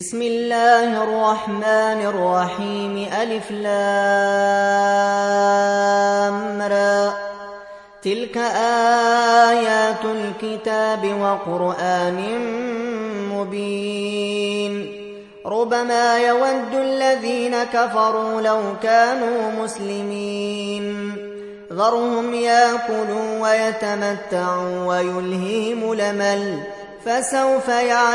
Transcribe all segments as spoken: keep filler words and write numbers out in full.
بسم الله الرحمن الرحيم. ألف لام را. تلك آيات الكتاب وقرآن مبين. ربما يود الذين كفروا لو كانوا مسلمين. ذرهم يأكلوا ويتمتعوا ويلهيهم الأمل فسوف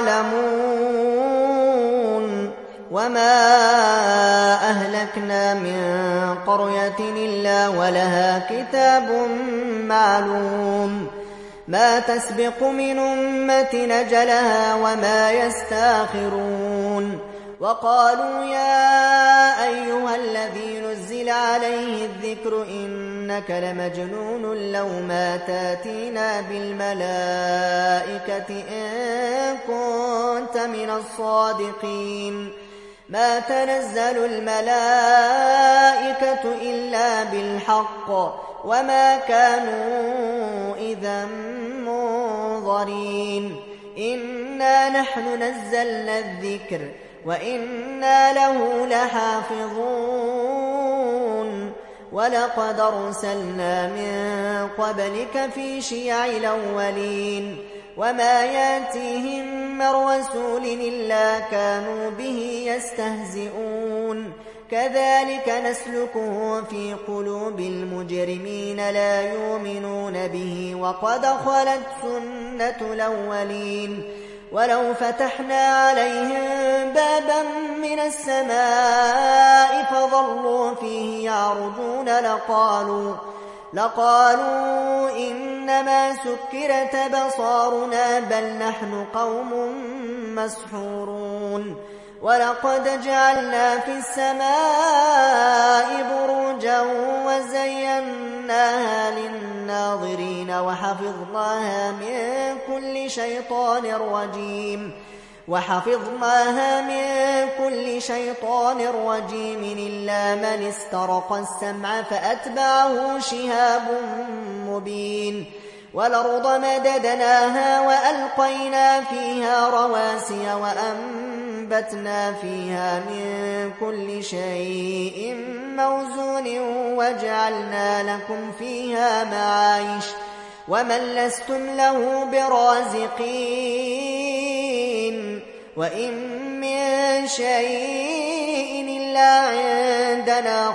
يعلمون. وما أهلكنا من قرية إلا ولها كتاب معلوم ما تسبق من أمة أجلها وما يستاخرون. وقالوا يا أيها الذي نزل عليه الذكر إنك لمجنون لو ما تاتينا بالملائكة إن كنت من الصادقين. ما تنزل الملائكة إلا بالحق وما كانوا إذا منظرين. إنا نحن نزلنا الذكر وإنا له لحافظون. ولقد أرسلنا من قبلك في شيع الأولين وما ياتيهم من رسول إلا كانوا به يستهزئون. كذلك نسلكه في قلوب المجرمين لا يؤمنون به وقد خلت سنة الأولين. ولو فتحنا عليهم بابا من السماء فظلوا فيه يعرجون لقالوا, لقالوا إنما سكرت بصارنا بل نحن قوم مسحورون. ولقد جعلنا في السماء بروجا وزيناها للناظرين وحفظناها من كل شيطان رجيم وحفظناها من كل شيطان رجيم إلا من استرق السمع فأتبعه شهاب مبين. والأرض مددناها وألقينا فيها رواسي وأنبتنا فيها من كل شيء موزون وجعلنا لكم فيها معايش ومن لستم له برازقين. وإن من شيء إلا عندنا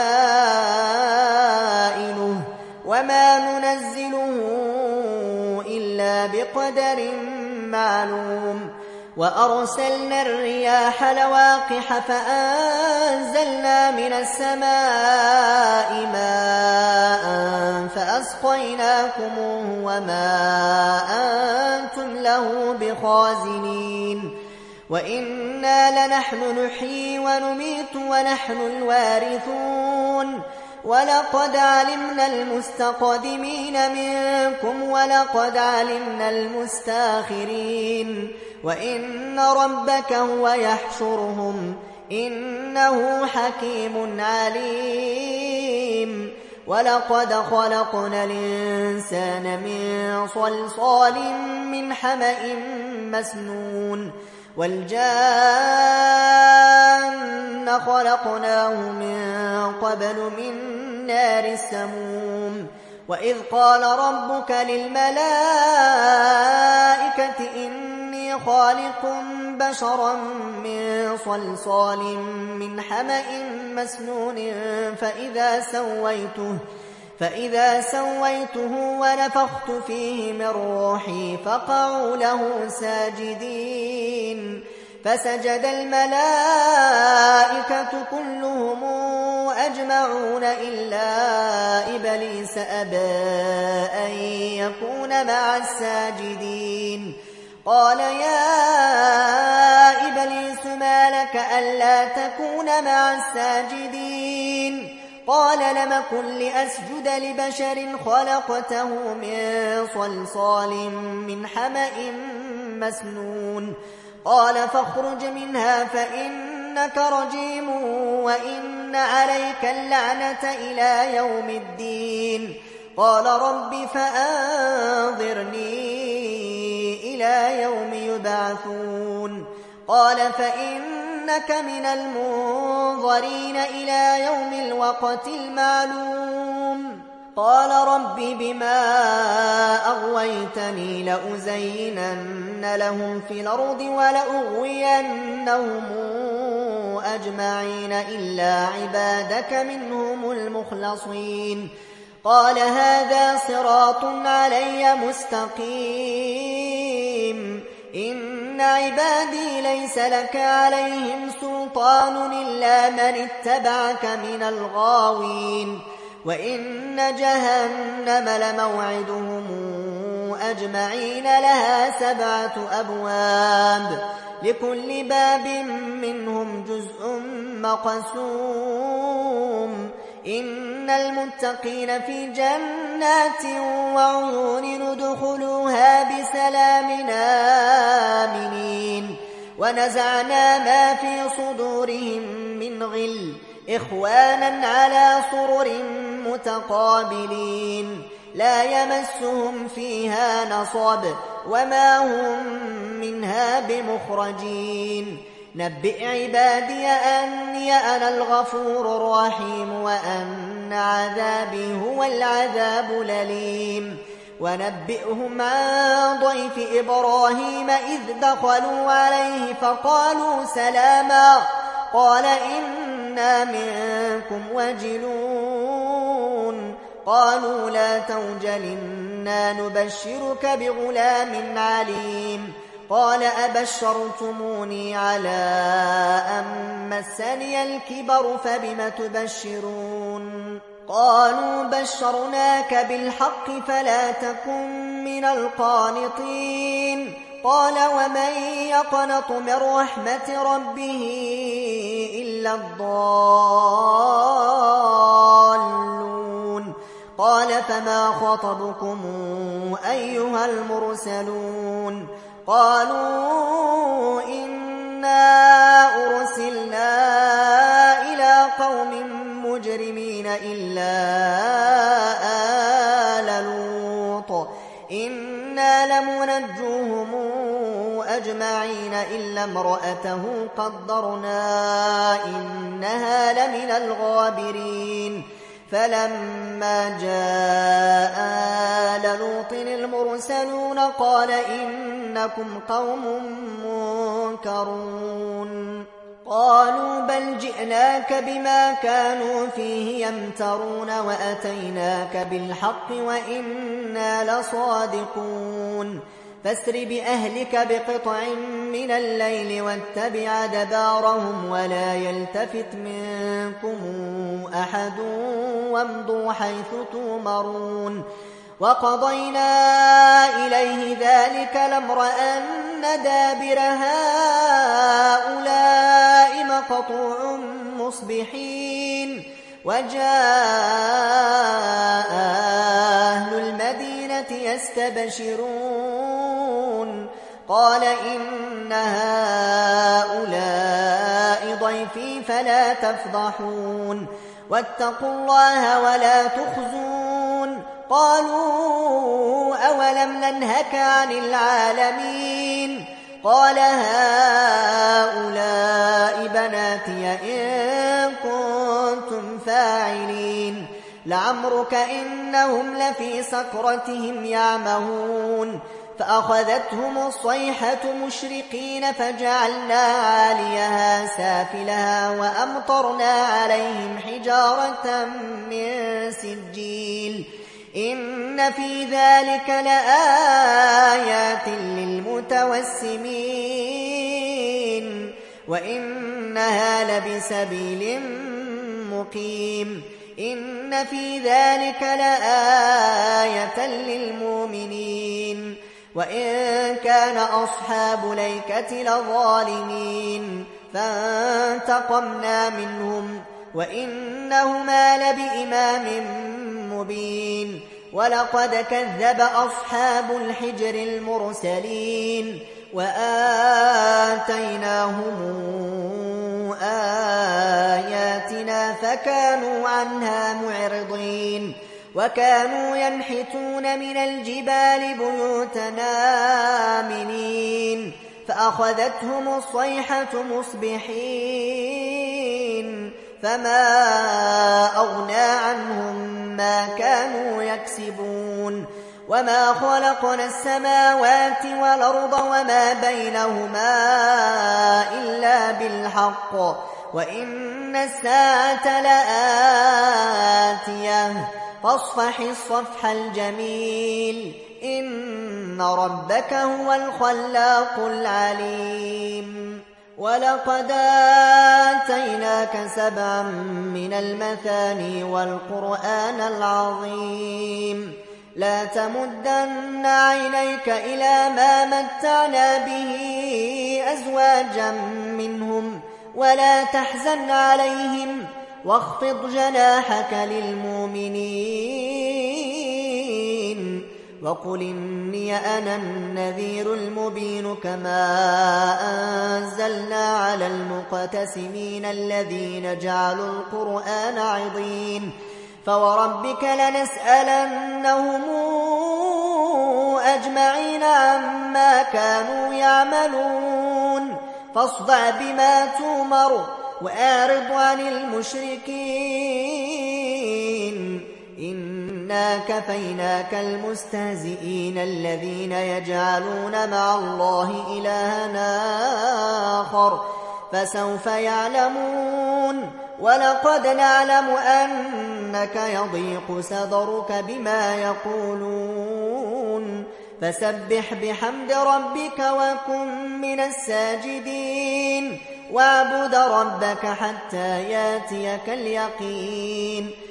خزائنه وما ننزله إلا بقدر معلوم. وأرسلنا الرياح لواقح فأنزلنا من السماء ماء فأسقيناكموه وما أنتم له بخازنين. وإنا لنحن نحيي ونميت ونحن الوارثون. ولقد علمنا المستقدمين منكم ولقد علمنا المستاخرين. وإن ربك هو يحشرهم إنه حكيم عليم. ولقد خلقنا الإنسان من صلصال من حمأ مسنون. والجان خلقناه من قبل من نار السموم. وإذ قال ربك للملائكة إني خالق بشرا من صلصال من حمأ مسنون فإذا سويته فإذا سويته ونفخت فيه من روحي فقعوا له ساجدين. فسجد الملائكة كلهم أجمعون إلا إبليس أبى أن يكون مع الساجدين. قال يا إبليس ما لك ألا تكون مع الساجدين؟ قال لم كن لأسجد لبشر خلقته من صلصال من حمأ مسنون. قال فاخرج منها فإنك رجيم وإن عليك اللعنة إلى يوم الدين. قال رب فأنظرني إلى يوم يبعثون. قال فإنك من المنظرين إلى يوم الوقت المعلوم قال رب بما أغويتني لأزينن لهم في الأرض ولأغوينهم أجمعين إلا عبادك منهم المخلصين قال هذا صراط علي مستقيم إن عبادي ليس لك عليهم سلطان إلا من اتبعك من الغاوين وإن جهنم لموعدهم أجمعين لها سبعة أبواب لكل باب منهم جزء مقسوم إن المتقين في جنات وعيون ندخلوها بسلام آمنين ونزعنا ما في صدورهم من غل إخوانا على سرر متقابلين لا يمسهم فيها نصب وما هم منها بمخرجين نبئ عبادي أني أنا الغفور الرحيم وأن عذابي هو العذاب الأليم ونبئهم عن ضيف إبراهيم إذ دخلوا عليه فقالوا سلاما قال إنا منكم وجلون قالوا لا توجل إنا نبشرك بغلام عليم قال أبشرتموني على أن مسني الكبر فبم تبشرون قالوا بشرناك بالحق فلا تكن من القانطين قال ومن يقنط من رحمة ربه إلا الضالون قال فما خطبكم أيها المرسلون قالوا إنا أرسلنا إلى قوم مجرمين إلا آل لوط إنا لمنجوهم أجمعين إلا امرأته قدرنا إنها لمن الغابرين فلما جاء آل لوط المرسلون قال إنكم قوم منكرون قالوا بل جئناك بما كانوا فيه يمترون وأتيناك بالحق وإنا لصادقون فاسر بأهلك بقطع من الليل واتبع دبارهم ولا يلتفت منكم أحد وامضوا حيث تؤمرون وقضينا إليه ذلك الأمر أن دابر هؤلاء مقطوع مصبحين وجاء أهل المدينة يستبشرون قال إن هؤلاء ضيفي فلا تفضحون واتقوا الله ولا تخزون قالوا أولم ننهك عن العالمين قال هؤلاء بناتي إن كنتم فاعلين لعمرك إنهم لفي سكرتهم يعمهون فأخذتهم الصيحة مشرقين فجعلنا عاليها سافلها وأمطرنا عليهم حجارة من سجيل إن في ذلك لآيات للمتوسمين وإنها لبسبيل مقيم إن في ذلك لآية للمؤمنين وإن كان أصحاب ليكة لظالمين فانتقمنا منهم وإنهما لبإمام مبين ولقد كذب أصحاب الحجر المرسلين وآتيناهم آياتنا فكانوا عنها معرضين وكانوا ينحتون من الجبال بيوتنا آمنين فأخذتهم الصيحة مصبحين فما أغنى عنهم ما كانوا يكسبون وما خلقنا السماوات والأرض وما بينهما إلا بالحق وإن الساعة لآتية فاصفح الصفح الجميل إن ربك هو الخلاق العليم ولقد آتيناك سبعا من المثاني والقرآن العظيم لا تمدن عينيك إلى ما متعنا به أزواجا منهم ولا تحزن عليهم واخفض جناحك للمؤمنين وقل إني أنا النذير المبين كما أنزلنا على المقتسمين الذين جعلوا القرآن عضين فوربك لنسألنهم أجمعين عما كانوا يعملون فاصدع بما تؤمر وأعرض عن المشركين إنا كفيناك المستهزئين الذين يجعلون مع الله إلها آخر فسوف يعلمون ولقد نعلم أنك يضيق صدرك بما يقولون فسبح بحمد ربك وكن من الساجدين واعبد ربك حتى ياتيك اليقين